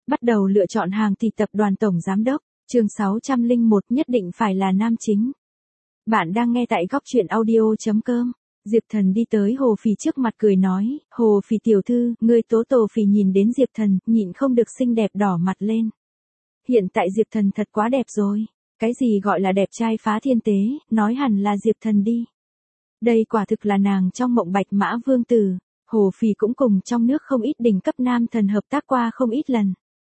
Bắt đầu lựa chọn hàng thì tập đoàn tổng giám đốc, chương 601 nhất định phải là nam chính. Bạn đang nghe tại góc truyện audio.com. Diệp Thần đi tới Hồ Phỉ trước mặt cười nói, Hồ Phỉ tiểu thư, ngươi tố tổ Phỉ nhìn đến Diệp Thần, nhịn không được xinh đẹp đỏ mặt lên. Hiện tại Diệp Thần thật quá đẹp rồi. Cái gì gọi là đẹp trai phá thiên tế, nói hẳn là Diệp Thần đi. Đây quả thực là nàng trong mộng bạch mã vương tử. Hồ Phỉ cũng cùng trong nước không ít đỉnh cấp nam thần hợp tác qua không ít lần.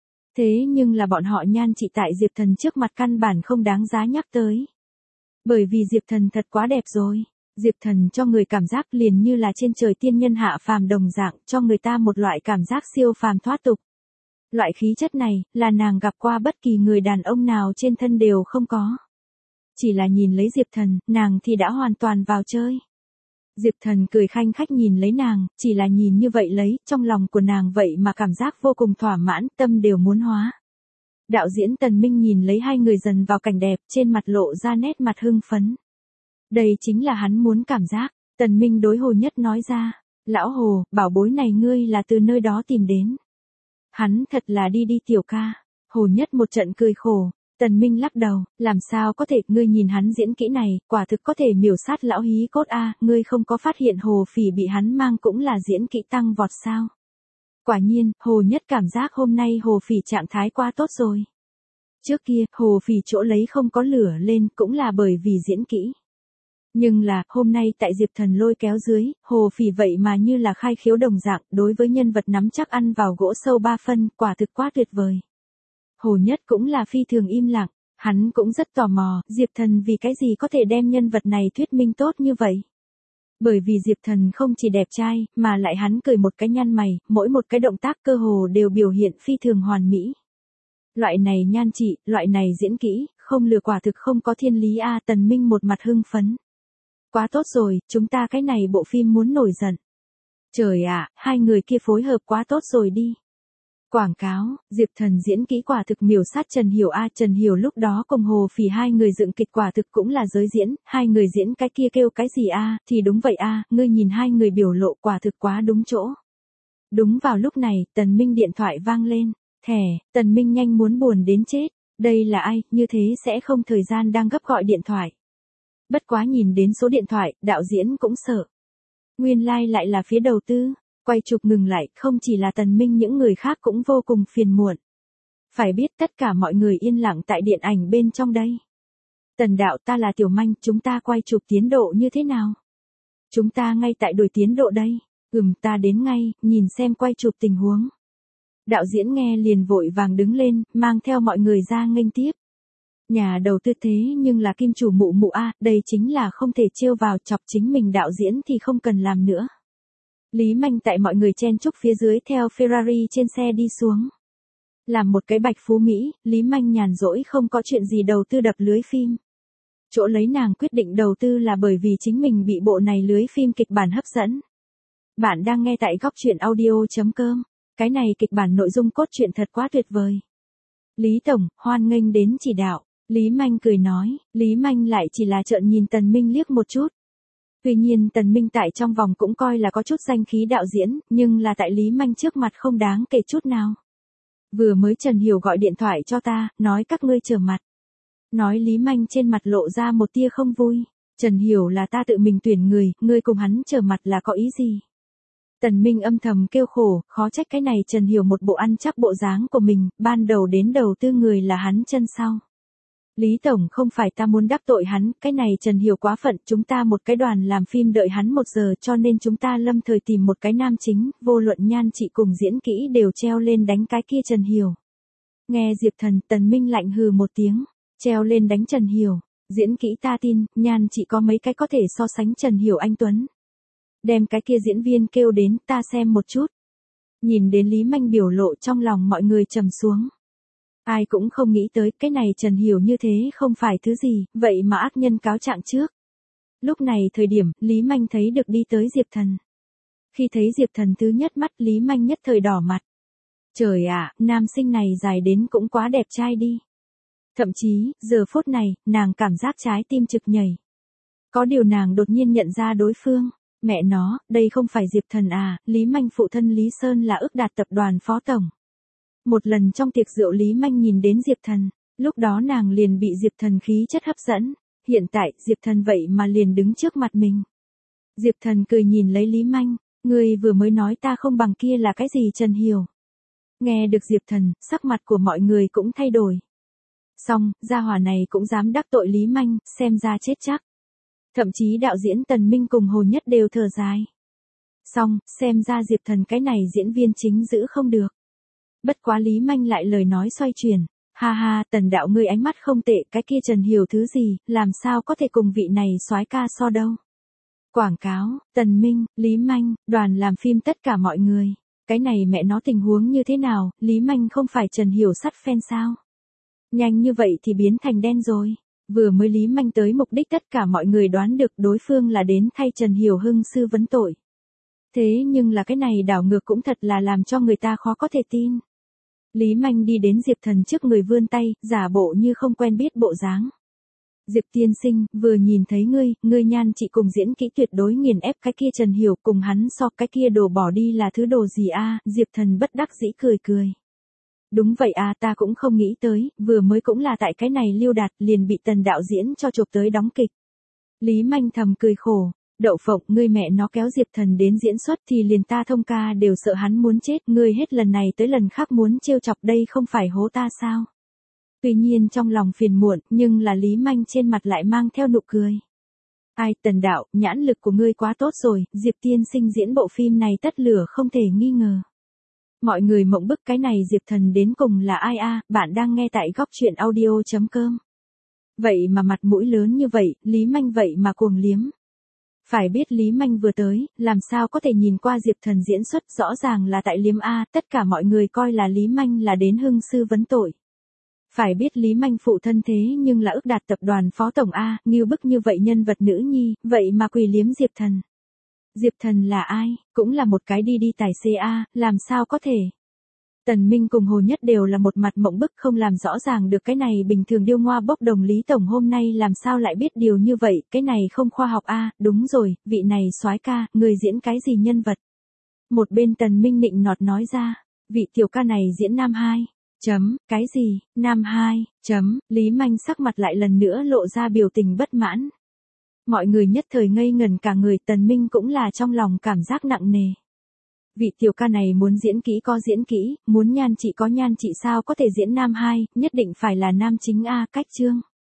Thế nhưng là bọn họ nhan trị tại Diệp Thần trước mặt căn bản không đáng giá nhắc tới. Bởi vì Diệp Thần thật quá đẹp rồi. Diệp Thần cho người cảm giác liền như là trên trời tiên nhân hạ phàm đồng dạng, cho người ta một loại cảm giác siêu phàm thoát tục. Loại khí chất này, là nàng gặp qua bất kỳ người đàn ông nào trên thân đều không có. Chỉ là nhìn lấy Diệp Thần, nàng thì đã hoàn toàn vào chơi. Diệp Thần cười khanh khách nhìn lấy nàng, chỉ là nhìn như vậy lấy, trong lòng của nàng vậy mà cảm giác vô cùng thỏa mãn, tâm đều muốn hóa. Đạo diễn Tần Minh nhìn lấy hai người dần vào cảnh đẹp, trên mặt lộ ra nét mặt hưng phấn. Đây chính là hắn muốn cảm giác. Tần Minh đối Hồ Nhất nói ra, lão Hồ, bảo bối này ngươi là từ nơi đó tìm đến. Hắn thật là đi tiểu ca. Hồ Nhất một trận cười khổ. Tần Minh lắc đầu, làm sao có thể, ngươi nhìn hắn diễn kỹ này, quả thực có thể miểu sát lão hí cốt a, ngươi không có phát hiện Hồ Phỉ bị hắn mang cũng là diễn kỹ tăng vọt sao. Quả nhiên, Hồ Nhất cảm giác hôm nay Hồ Phỉ trạng thái quá tốt rồi. Trước kia, Hồ Phỉ chỗ lấy không có lửa lên cũng là bởi vì diễn kỹ. Nhưng là, hôm nay tại Diệp Thần lôi kéo dưới, Hồ Phỉ vậy mà như là khai khiếu đồng dạng, đối với nhân vật nắm chắc ăn vào gỗ sâu 3 phân, quả thực quá tuyệt vời. Hồ Nhất cũng là phi thường im lặng, hắn cũng rất tò mò, Diệp Thần vì cái gì có thể đem nhân vật này thuyết minh tốt như vậy. Bởi vì Diệp Thần không chỉ đẹp trai, mà lại hắn cười một cái nhăn mày, mỗi một cái động tác cơ hồ đều biểu hiện phi thường hoàn mỹ. Loại này nhan trị, loại này diễn kỹ, không lừa quả thực không có thiên lý a. Tần Minh một mặt hưng phấn. Quá tốt rồi, chúng ta cái này bộ phim muốn nổi giận. Trời ạ, hai người kia phối hợp quá tốt rồi đi. Quảng cáo, Diệp Thần diễn kỹ quả thực miểu sát Trần Hiểu a. Trần Hiểu lúc đó cùng Hồ Phỉ hai người dựng kịch quả thực cũng là giới diễn, hai người diễn cái kia kêu cái gì a, thì đúng vậy a, ngươi nhìn hai người biểu lộ quả thực quá đúng chỗ. Đúng vào lúc này, Tần Minh điện thoại vang lên, thẻ, Tần Minh nhanh muốn buồn đến chết, đây là ai, như thế sẽ không thời gian đang gấp gọi điện thoại. Bất quá nhìn đến số điện thoại, đạo diễn cũng sợ. Nguyên lai lại là phía đầu tư. Quay chụp ngừng lại, không chỉ là Tần Minh, những người khác cũng vô cùng phiền muộn. Phải biết tất cả mọi người yên lặng tại điện ảnh bên trong đây. Tần đạo, ta là Tiểu Manh, chúng ta quay chụp tiến độ như thế nào? Chúng ta ngay tại đuổi tiến độ đây. Ta đến ngay, nhìn xem quay chụp tình huống. Đạo diễn nghe liền vội vàng đứng lên, mang theo mọi người ra nghênh tiếp. Nhà đầu tư thế nhưng là kim chủ mụ mụ a, đây chính là không thể trêu vào, chọc chính mình đạo diễn thì không cần làm nữa. Lý Manh tại mọi người chen chúc phía dưới theo Ferrari trên xe đi xuống. Làm một cái bạch phú Mỹ, Lý Manh nhàn rỗi không có chuyện gì đầu tư đập lưới phim. Chỗ lấy nàng quyết định đầu tư là bởi vì chính mình bị bộ này lưới phim kịch bản hấp dẫn. Bạn đang nghe tại góc truyện audio.com. Cái này kịch bản nội dung cốt truyện thật quá tuyệt vời. Lý Tổng, hoan nghênh đến chỉ đạo. Lý Manh cười nói, Lý Manh lại chỉ là trợn nhìn Tần Minh liếc một chút. Tuy nhiên Tần Minh tại trong vòng cũng coi là có chút danh khí đạo diễn, nhưng là tại Lý Manh trước mặt không đáng kể chút nào. Vừa mới Trần Hiểu gọi điện thoại cho ta, nói các ngươi trở mặt. Nói Lý Manh trên mặt lộ ra một tia không vui. Trần Hiểu là ta tự mình tuyển người, ngươi cùng hắn trở mặt là có ý gì? Tần Minh âm thầm kêu khổ, khó trách cái này Trần Hiểu một bộ ăn chắc bộ dáng của mình, ban đầu đến đầu tư người là hắn chân sau. Lý Tổng, không phải ta muốn đắc tội hắn, cái này Trần Hiểu quá phận, chúng ta một cái đoàn làm phim đợi hắn 1 giờ cho nên chúng ta lâm thời tìm một cái nam chính, vô luận nhan trị cùng diễn kỹ đều treo lên đánh cái kia Trần Hiểu. Nghe Diệp Thần, Tần Minh lạnh hừ một tiếng, treo lên đánh Trần Hiểu, diễn kỹ ta tin, nhan trị có mấy cái có thể so sánh Trần Hiểu anh Tuấn. Đem cái kia diễn viên kêu đến, ta xem một chút. Nhìn đến Lý Manh biểu lộ trong lòng mọi người trầm xuống. Ai cũng không nghĩ tới cái này Trần Hiểu như thế không phải thứ gì, vậy mà ác nhân cáo trạng trước. Lúc này thời điểm, Lý Manh thấy được đi tới Diệp Thần. Khi thấy Diệp Thần thứ nhất mắt, Lý Manh nhất thời đỏ mặt. Trời ạ, nam sinh này dài đến cũng quá đẹp trai đi. Thậm chí, giờ phút này, nàng cảm giác trái tim trực nhảy. Có điều nàng đột nhiên nhận ra đối phương. Mẹ nó, đây không phải Diệp Thần à, Lý Manh phụ thân Lý Sơn là ước đạt tập đoàn phó tổng. Một lần trong tiệc rượu Lý Manh nhìn đến Diệp Thần, lúc đó nàng liền bị Diệp Thần khí chất hấp dẫn, hiện tại Diệp Thần vậy mà liền đứng trước mặt mình. Diệp Thần cười nhìn lấy Lý Manh, ngươi vừa mới nói ta không bằng kia là cái gì Trần Hiểu. Nghe được Diệp Thần, sắc mặt của mọi người cũng thay đổi. Xong, gia hỏa này cũng dám đắc tội Lý Manh, xem ra chết chắc. Thậm chí đạo diễn Tần Minh cùng Hồ Nhất đều thở dài. Xong, xem ra Diệp Thần cái này diễn viên chính giữ không được. Bất quá Lý Manh lại lời nói xoay chuyển. Ha ha, Tần đạo ngươi ánh mắt không tệ, cái kia Trần Hiểu thứ gì, làm sao có thể cùng vị này soái ca so đâu. Quảng cáo, Tần Minh, Lý Manh, đoàn làm phim tất cả mọi người. Cái này mẹ nó tình huống như thế nào, Lý Manh không phải Trần Hiểu sắt fan sao? Nhanh như vậy thì biến thành đen rồi. Vừa mới Lý Manh tới mục đích tất cả mọi người đoán được đối phương là đến thay Trần Hiểu hưng sư vấn tội. Thế nhưng là cái này đảo ngược cũng thật là làm cho người ta khó có thể tin. Lý Manh đi đến Diệp Thần trước người vươn tay, giả bộ như không quen biết bộ dáng. Diệp tiên sinh, vừa nhìn thấy ngươi nhan chị cùng diễn kỹ tuyệt đối nghiền ép cái kia Trần Hiểu cùng hắn so cái kia đồ bỏ đi là thứ đồ gì a? Diệp Thần bất đắc dĩ cười cười. Đúng vậy à, ta cũng không nghĩ tới, vừa mới cũng là tại cái này Lưu Đạt liền bị Tần đạo diễn cho chụp tới đóng kịch. Lý Manh thầm cười khổ, đậu phộng, ngươi mẹ nó kéo Diệp Thần đến diễn xuất thì liền ta thông ca đều sợ hắn muốn chết, ngươi hết lần này tới lần khác muốn trêu chọc đây không phải hố ta sao? Tuy nhiên trong lòng phiền muộn, nhưng là Lý Manh trên mặt lại mang theo nụ cười. Ai, Tần đạo, nhãn lực của ngươi quá tốt rồi, Diệp tiên sinh diễn bộ phim này tất lửa không thể nghi ngờ. Mọi người mộng bức, cái này Diệp Thần đến cùng là ai a? Bạn đang nghe tại góc truyện audio.com. Vậy mà mặt mũi lớn như vậy, Lý Manh vậy mà cuồng liếm. Phải biết Lý Manh vừa tới, làm sao có thể nhìn qua Diệp Thần diễn xuất, rõ ràng là tại liếm a, tất cả mọi người coi là Lý Manh là đến hưng sư vấn tội. Phải biết Lý Manh phụ thân thế nhưng là ức đạt tập đoàn phó tổng a, ngưu bức như vậy nhân vật nữ nhi, vậy mà quỳ liếm Diệp Thần. Diệp Thần là ai, cũng là một cái đi tài xế a, làm sao có thể. Tần Minh cùng Hồ Nhất đều là một mặt mộng bức không làm rõ ràng được cái này bình thường điêu ngoa bốc đồng Lý Tổng hôm nay làm sao lại biết điều như vậy, cái này không khoa học a, đúng rồi, vị này soái ca, người diễn cái gì nhân vật. Một bên Tần Minh nịnh nọt nói ra, vị tiểu ca này diễn nam 2. Cái gì, nam 2. Lý Manh sắc mặt lại lần nữa lộ ra biểu tình bất mãn. Mọi người nhất thời ngây ngẩn cả người, Tần Minh cũng là trong lòng cảm giác nặng nề. Vị tiểu ca này muốn diễn kỹ có diễn kỹ, muốn nhan trị có nhan trị sao có thể diễn nam 2, nhất định phải là nam chính a, cách chương.